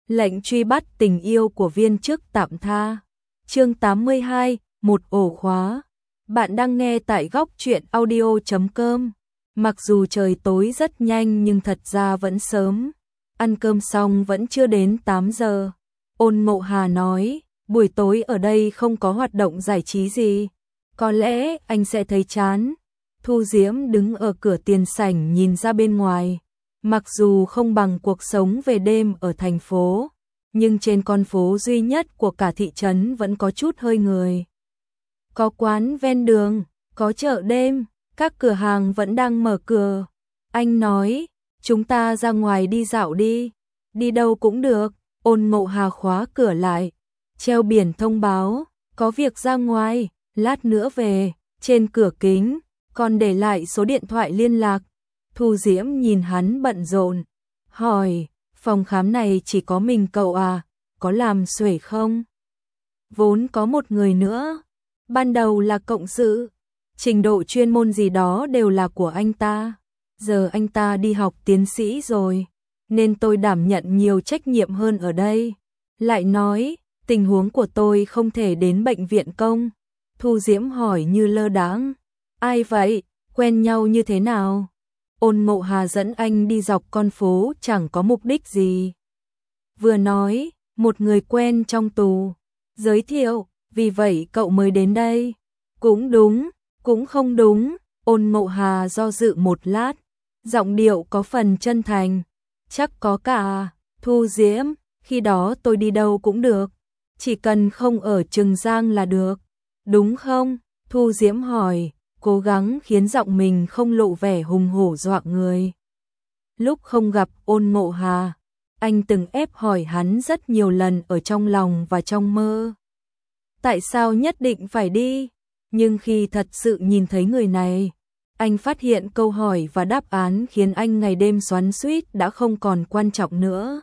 Lệnh truy bắt tình yêu của viên chức tạm tha. Chương 82, một ổ khóa. Bạn đang nghe tại góc truyện audio.com. Mặc dù trời tối rất nhanh nhưng thật ra vẫn sớm. Ăn cơm xong vẫn chưa đến 8 giờ. Ôn Mộ Hà nói, buổi tối ở đây không có hoạt động giải trí gì. Có lẽ anh sẽ thấy chán. Thu Diễm đứng ở cửa tiền sảnh nhìn ra bên ngoài. Mặc dù không bằng cuộc sống về đêm ở thành phố, nhưng trên con phố duy nhất của cả thị trấn vẫn có chút hơi người. Có quán ven đường, có chợ đêm, các cửa hàng vẫn đang mở cửa. Anh nói, chúng ta ra ngoài đi dạo đi. Đi đâu cũng được. Ôn Mộ Hà khóa cửa lại, treo biển thông báo, có việc ra ngoài, lát nữa về. Trên cửa kính còn để lại số điện thoại liên lạc. Thu Diễm nhìn hắn bận rộn, hỏi, phòng khám này chỉ có mình cậu à, có làm xuể không? Vốn có một người nữa, ban đầu là cộng sự, trình độ chuyên môn gì đó đều là của anh ta. Giờ anh ta đi học tiến sĩ rồi, nên tôi đảm nhận nhiều trách nhiệm hơn ở đây. Lại nói, tình huống của tôi không thể đến bệnh viện công. Thu Diễm hỏi như lơ đãng, ai vậy, quen nhau như thế nào? Ôn Mộ Hà dẫn anh đi dọc con phố chẳng có mục đích gì. Vừa nói, một người quen trong tù, giới thiệu, vì vậy cậu mới đến đây. Cũng đúng, cũng không đúng. Ôn Mộ Hà do dự một lát, giọng điệu có phần chân thành. Chắc có cả. Thu Diễm, khi đó tôi đi đâu cũng được, chỉ cần không ở Trừng Giang là được, đúng không? Thu Diễm hỏi, cố gắng khiến giọng mình không lộ vẻ hùng hổ dọa người. Lúc không gặp Ôn Mộ Hà, anh từng ép hỏi hắn rất nhiều lần ở trong lòng và trong mơ. Tại sao nhất định phải đi? Nhưng khi thật sự nhìn thấy người này, anh phát hiện câu hỏi và đáp án khiến anh ngày đêm xoắn xuýt đã không còn quan trọng nữa.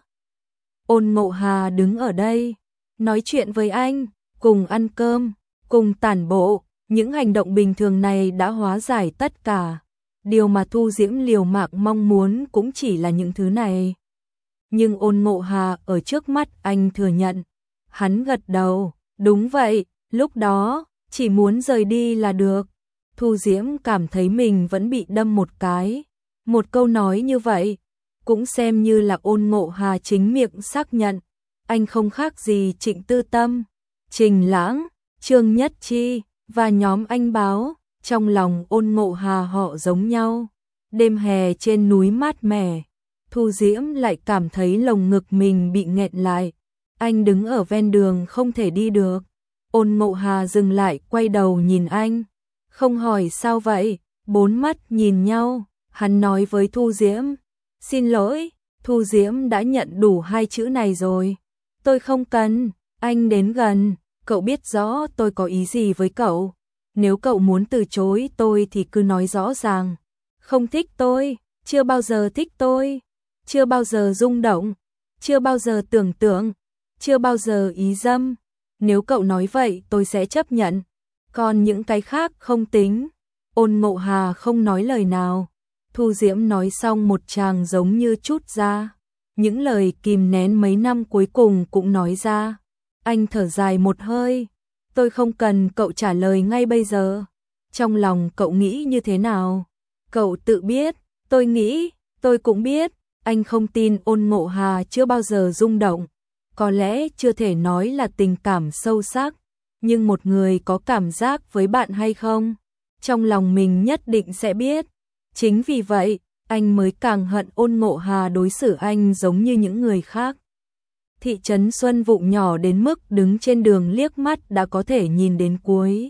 Ôn Mộ Hà đứng ở đây, nói chuyện với anh, cùng ăn cơm, cùng tản bộ. Những hành động bình thường này đã hóa giải tất cả. Điều mà Thu Diễm liều mạng mong muốn cũng chỉ là những thứ này. Nhưng Ôn Mộ Hà ở trước mắt anh thừa nhận. Hắn gật đầu, đúng vậy, lúc đó, chỉ muốn rời đi là được. Thu Diễm cảm thấy mình vẫn bị đâm một cái. Một câu nói như vậy, cũng xem như là Ôn Mộ Hà chính miệng xác nhận. Anh không khác gì Trịnh Tư Tâm, Trình Lãng, Trương Nhất Chi và nhóm anh báo. Trong lòng Ôn Mộ Hà họ giống nhau. Đêm hè trên núi mát mẻ, Thu Diễm lại cảm thấy lồng ngực mình bị nghẹn lại. Anh đứng ở ven đường không thể đi được. Ôn Mộ Hà dừng lại quay đầu nhìn anh, không hỏi sao vậy. Bốn mắt nhìn nhau, hắn nói với Thu Diễm, xin lỗi. Thu Diễm đã nhận đủ hai chữ này rồi. Tôi không cần. Anh đến gần, cậu biết rõ tôi có ý gì với cậu. Nếu cậu muốn từ chối tôi thì cứ nói rõ ràng. Không thích tôi, chưa bao giờ thích tôi, chưa bao giờ rung động, chưa bao giờ tưởng tượng, chưa bao giờ ý dâm. Nếu cậu nói vậy tôi sẽ chấp nhận, còn những cái khác không tính. Ôn Mộ Hà không nói lời nào. Thu Diễm nói xong một tràng giống như trút ra. Những lời kìm nén mấy năm cuối cùng cũng nói ra. Anh thở dài một hơi. Tôi không cần cậu trả lời ngay bây giờ. Trong lòng cậu nghĩ như thế nào? Cậu tự biết. Tôi nghĩ, tôi cũng biết. Anh không tin Ôn Mộ Hà chưa bao giờ rung động. Có lẽ chưa thể nói là tình cảm sâu sắc, nhưng một người có cảm giác với bạn hay không, trong lòng mình nhất định sẽ biết. Chính vì vậy, anh mới càng hận Ôn Mộ Hà đối xử anh giống như những người khác. Thị trấn Xuân Vụ nhỏ đến mức đứng trên đường liếc mắt đã có thể nhìn đến cuối.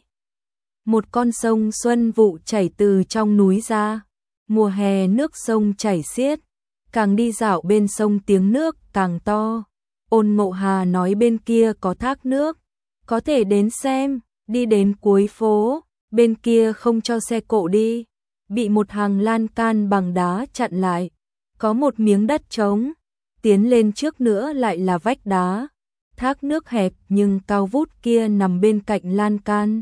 Một con sông Xuân Vụ chảy từ trong núi ra. Mùa hè nước sông chảy xiết, càng đi dạo bên sông tiếng nước càng to. Ôn Mộ Hà nói bên kia có thác nước, có thể đến xem. Đi đến cuối phố, bên kia không cho xe cộ đi, bị một hàng lan can bằng đá chặn lại. Có một miếng đất trống, tiến lên trước nữa lại là vách đá. Thác nước hẹp nhưng cao vút kia nằm bên cạnh lan can.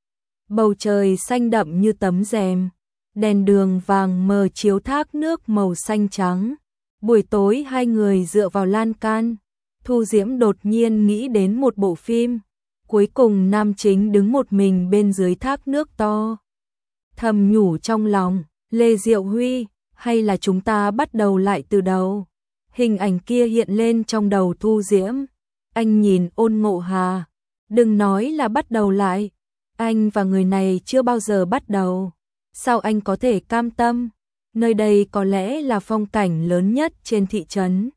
Bầu trời xanh đậm như tấm rèm, đèn đường vàng mờ chiếu thác nước màu xanh trắng. Buổi tối hai người dựa vào lan can, Thu Diễm đột nhiên nghĩ đến một bộ phim, cuối cùng nam chính đứng một mình bên dưới thác nước to. Thầm nhủ trong lòng, Lê Diệu Huy, hay là chúng ta bắt đầu lại từ đầu. Hình ảnh kia hiện lên trong đầu Thu Diễm. Anh nhìn Ôn Ngộ Hà, đừng nói là bắt đầu lại, anh và người này chưa bao giờ bắt đầu. Sao anh có thể cam tâm? Nơi đây có lẽ là phong cảnh lớn nhất trên thị trấn.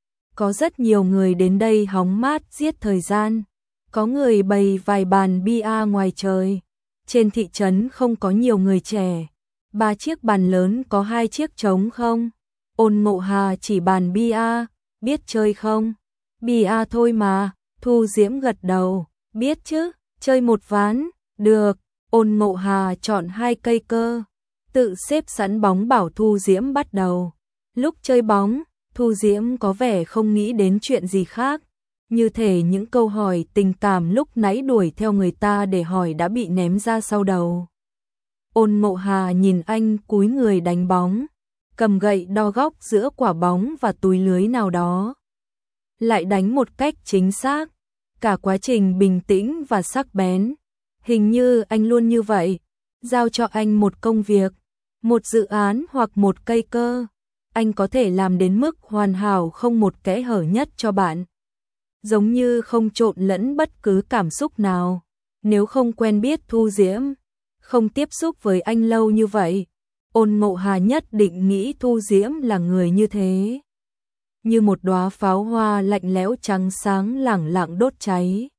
Có rất nhiều người đến đây hóng mát giết thời gian. Có người bày vài bàn bia ngoài trời. Trên thị trấn không có nhiều người trẻ. 3 chiếc bàn lớn có 2 chiếc trống không? Ôn Ngộ Hà chỉ bàn bia, biết chơi không? Bia thôi mà, Thu Diễm gật đầu, biết chứ, chơi một ván, được. Ôn Ngộ Hà chọn 2 cây cơ, tự xếp sẵn bóng bảo Thu Diễm bắt đầu. Lúc chơi bóng, Thu Diễm có vẻ không nghĩ đến chuyện gì khác, như thể những câu hỏi tình cảm lúc nãy đuổi theo người ta để hỏi đã bị ném ra sau đầu. Ôn Ngộ Hà nhìn anh cúi người đánh bóng, cầm gậy đo góc giữa quả bóng và túi lưới nào đó. Lại đánh một cách chính xác, cả quá trình bình tĩnh và sắc bén. Hình như anh luôn như vậy, giao cho anh một công việc, một dự án hoặc một cây cơ, anh có thể làm đến mức hoàn hảo không một kẽ hở nhất cho bạn. Giống như không trộn lẫn bất cứ cảm xúc nào. Nếu không quen biết Thu Diễm, không tiếp xúc với anh lâu như vậy, Ôn Ngộ Hà nhất định nghĩ Thu Diễm là người như thế. Như một đóa pháo hoa lạnh lẽo trắng sáng lẳng lặng đốt cháy.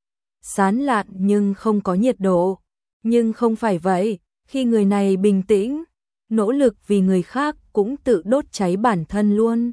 Sán lạn nhưng không có nhiệt độ. Nhưng không phải vậy, khi người này bình tĩnh, nỗ lực vì người khác cũng tự đốt cháy bản thân luôn.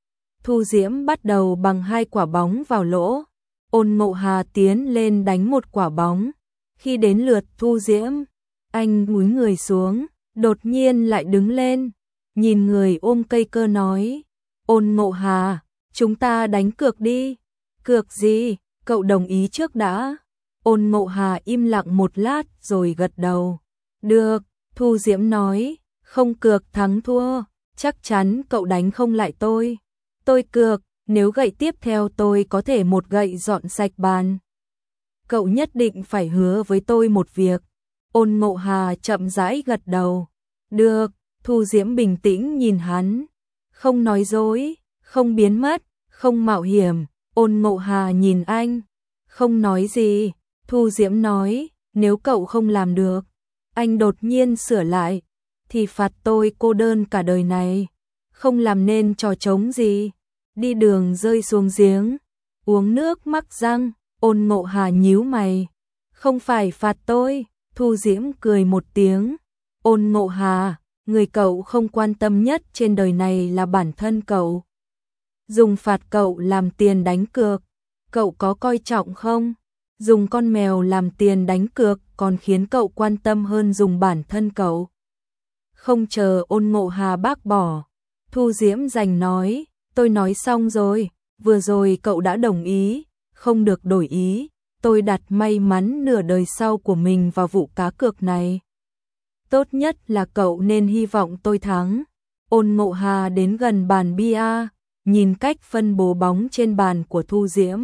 Thu Diễm bắt đầu bằng 2 quả bóng vào lỗ. Ôn Ngộ Hà tiến lên đánh một quả bóng. Khi đến lượt Thu Diễm, anh cúi người xuống, đột nhiên lại đứng lên, nhìn người ôm cây cơ nói, Ôn Ngộ Hà, chúng ta đánh cược đi. Cược gì? Cậu đồng ý trước đã. Ôn Ngộ Hà im lặng một lát rồi gật đầu. Được, Thu Diễm nói, không cược thắng thua, chắc chắn cậu đánh không lại tôi. Tôi cược, nếu gậy tiếp theo tôi có thể một gậy dọn sạch bàn. Cậu nhất định phải hứa với tôi một việc. Ôn Ngộ Hà chậm rãi gật đầu. Được, Thu Diễm bình tĩnh nhìn hắn. Không nói dối, không biến mất, không mạo hiểm. Ôn Ngộ Hà nhìn anh. Không nói gì. Thu Diễm nói, nếu cậu không làm được, anh đột nhiên sửa lại, thì phạt tôi cô đơn cả đời này. Không làm nên trò trống gì. Đi đường rơi xuống giếng, uống nước mắc răng. Ôn Ngộ Hà nhíu mày. Không phải phạt tôi. Thu Diễm cười một tiếng. Ôn Ngộ Hà, người cậu không quan tâm nhất trên đời này là bản thân cậu. Dùng phạt cậu làm tiền đánh cược, cậu có coi trọng không? Dùng con mèo làm tiền đánh cược còn khiến cậu quan tâm hơn dùng bản thân cậu. Không chờ Ôn Ngộ Hà bác bỏ, Thu Diễm giành nói, tôi nói xong rồi, vừa rồi cậu đã đồng ý, không được đổi ý, tôi đặt may mắn nửa đời sau của mình vào vụ cá cược này. Tốt nhất là cậu nên hy vọng tôi thắng. Ôn Ngộ Hà đến gần bàn bia, nhìn cách phân bố bóng trên bàn của Thu Diễm.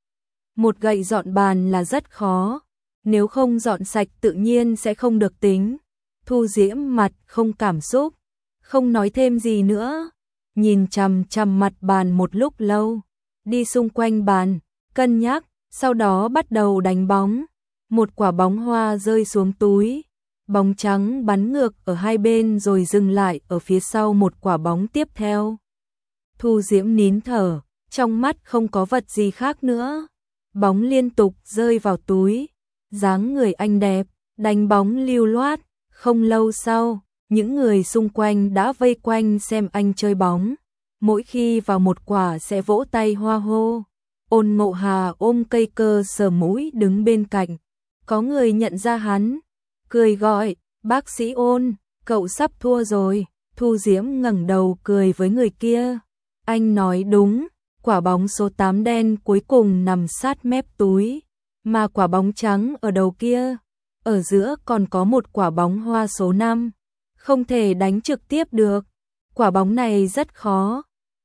Một gậy dọn bàn là rất khó, nếu không dọn sạch tự nhiên sẽ không được tính. Thu Diễm mặt không cảm xúc, không nói thêm gì nữa, nhìn chằm chằm mặt bàn một lúc lâu, đi xung quanh bàn, cân nhắc, sau đó bắt đầu đánh bóng. Một quả bóng hoa rơi xuống túi, bóng trắng bắn ngược ở hai bên rồi dừng lại ở phía sau một quả bóng tiếp theo. Thu Diễm nín thở, trong mắt không có vật gì khác nữa. Bóng liên tục rơi vào túi, dáng người anh đẹp, đánh bóng lưu loát. Không lâu sau, những người xung quanh đã vây quanh xem anh chơi bóng. Mỗi khi vào một quả sẽ vỗ tay hoa hô. Ôn Ngộ Hà ôm cây cơ sờ mũi đứng bên cạnh. Có người nhận ra hắn, cười gọi, bác sĩ Ôn, cậu sắp thua rồi. Thu Diễm ngẩng đầu cười với người kia. Anh nói đúng, quả bóng số 8 đen cuối cùng nằm sát mép túi, mà quả bóng trắng ở đầu kia. Ở giữa còn có một quả bóng hoa số 5, không thể đánh trực tiếp được. Quả bóng này rất khó.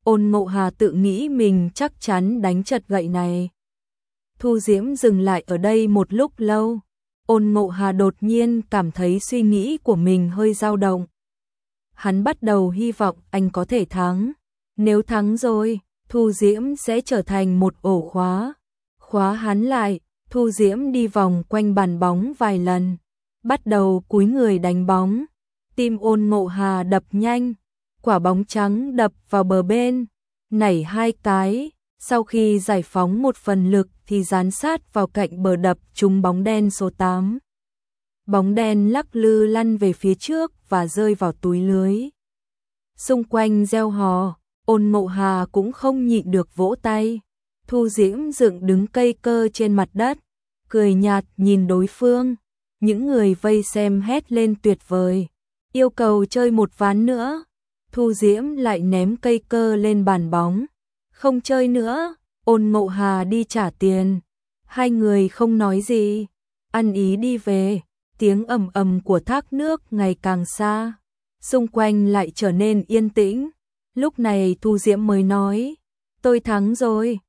Ôn Ngộ Hà tự nghĩ mình chắc chắn đánh chật gậy này. Thu Diễm dừng lại ở đây một lúc lâu. Ôn Ngộ Hà đột nhiên cảm thấy suy nghĩ của mình hơi dao động. Hắn bắt đầu hy vọng anh có thể thắng. Nếu thắng rồi, Thu Diễm sẽ trở thành một ổ khóa. Khóa hắn lại, Thu Diễm đi vòng quanh bàn bóng vài lần. Bắt đầu cúi người đánh bóng. Tim Ôn Ngộ Hà đập nhanh. Quả bóng trắng đập vào bờ bên. Nảy 2 cái. Sau khi giải phóng một phần lực thì dán sát vào cạnh bờ đập trúng bóng đen số 8. Bóng đen lắc lư lăn về phía trước và rơi vào túi lưới. Xung quanh reo hò, Ôn Ngộ Hà cũng không nhịn được vỗ tay. Thu Diễm dựng đứng cây cơ trên mặt đất, cười nhạt nhìn đối phương. Những người vây xem hét lên tuyệt vời, yêu cầu chơi một ván nữa. Thu Diễm lại ném cây cơ lên bàn bóng. Không chơi nữa, Ôn Ngộ Hà đi trả tiền. Hai người không nói gì, ăn ý đi về. Tiếng ầm ầm của thác nước ngày càng xa, xung quanh lại trở nên yên tĩnh. Lúc này Thu Diễm mới nói, tôi thắng rồi.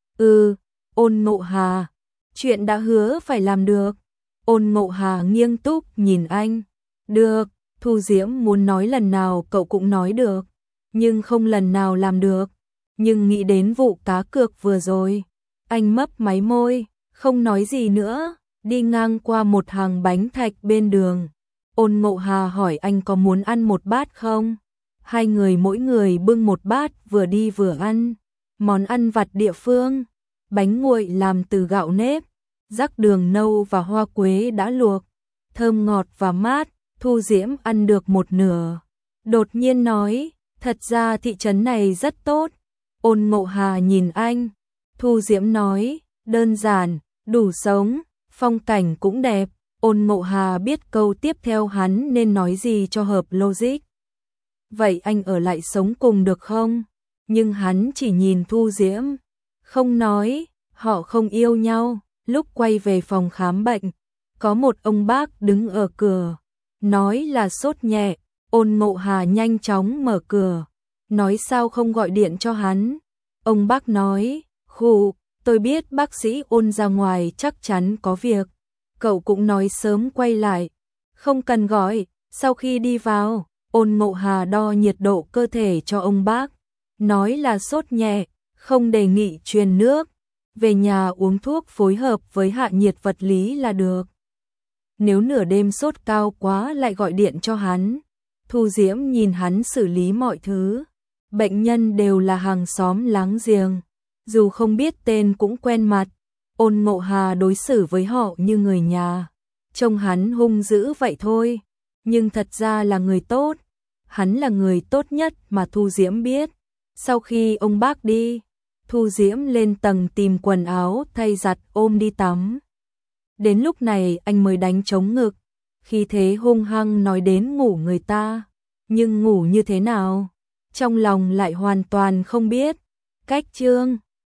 Ôn Ngộ Hà, chuyện đã hứa phải làm được. Ôn Ngộ Hà nghiêng túc nhìn anh. Được, Thu Diễm muốn nói lần nào cậu cũng nói được, nhưng không lần nào làm được. Nhưng nghĩ đến vụ cá cược vừa rồi, anh mấp máy môi, không nói gì nữa. Đi ngang qua một hàng bánh thạch bên đường, Ôn Ngộ Hà hỏi anh có muốn ăn một bát không? Hai người mỗi người bưng một bát vừa đi vừa ăn. Món ăn vặt địa phương, bánh nguội làm từ gạo nếp, rắc đường nâu và hoa quế đã luộc, thơm ngọt và mát. Thu Diễm ăn được một nửa, đột nhiên nói, thật ra thị trấn này rất tốt. Ôn Ngộ Hà nhìn anh. Thu Diễm nói, đơn giản, đủ sống, phong cảnh cũng đẹp. Ôn Ngộ Hà biết câu tiếp theo hắn nên nói gì cho hợp logic. Vậy anh ở lại sống cùng được không? Nhưng hắn chỉ nhìn Thu Diễm, không nói. Họ không yêu nhau. Lúc quay về phòng khám bệnh, có một ông bác đứng ở cửa, nói là sốt nhẹ. Ôn Ngộ Hà nhanh chóng mở cửa, nói sao không gọi điện cho hắn. Ông bác nói, khụ, tôi biết bác sĩ Ôn ra ngoài chắc chắn có việc. Cậu cũng nói sớm quay lại, không cần gọi. Sau khi đi vào, Ôn Ngộ Hà đo nhiệt độ cơ thể cho ông bác, nói là sốt nhẹ, không đề nghị truyền nước. Về nhà uống thuốc phối hợp với hạ nhiệt vật lý là được. Nếu nửa đêm sốt cao quá lại gọi điện cho hắn. Thu Diễm nhìn hắn xử lý mọi thứ. Bệnh nhân đều là hàng xóm láng giềng, dù không biết tên cũng quen mặt. Ôn Ngộ Hà đối xử với họ như người nhà. Trông hắn hung dữ vậy thôi, nhưng thật ra là người tốt. Hắn là người tốt nhất mà Thu Diễm biết. Sau khi ông bác đi, Thu Diễm lên tầng tìm quần áo thay giặt ôm đi tắm. Đến lúc này anh mới đánh trống ngực, khi thế hung hăng nói đến ngủ người ta. Nhưng ngủ như thế nào, trong lòng lại hoàn toàn không biết. Cách chương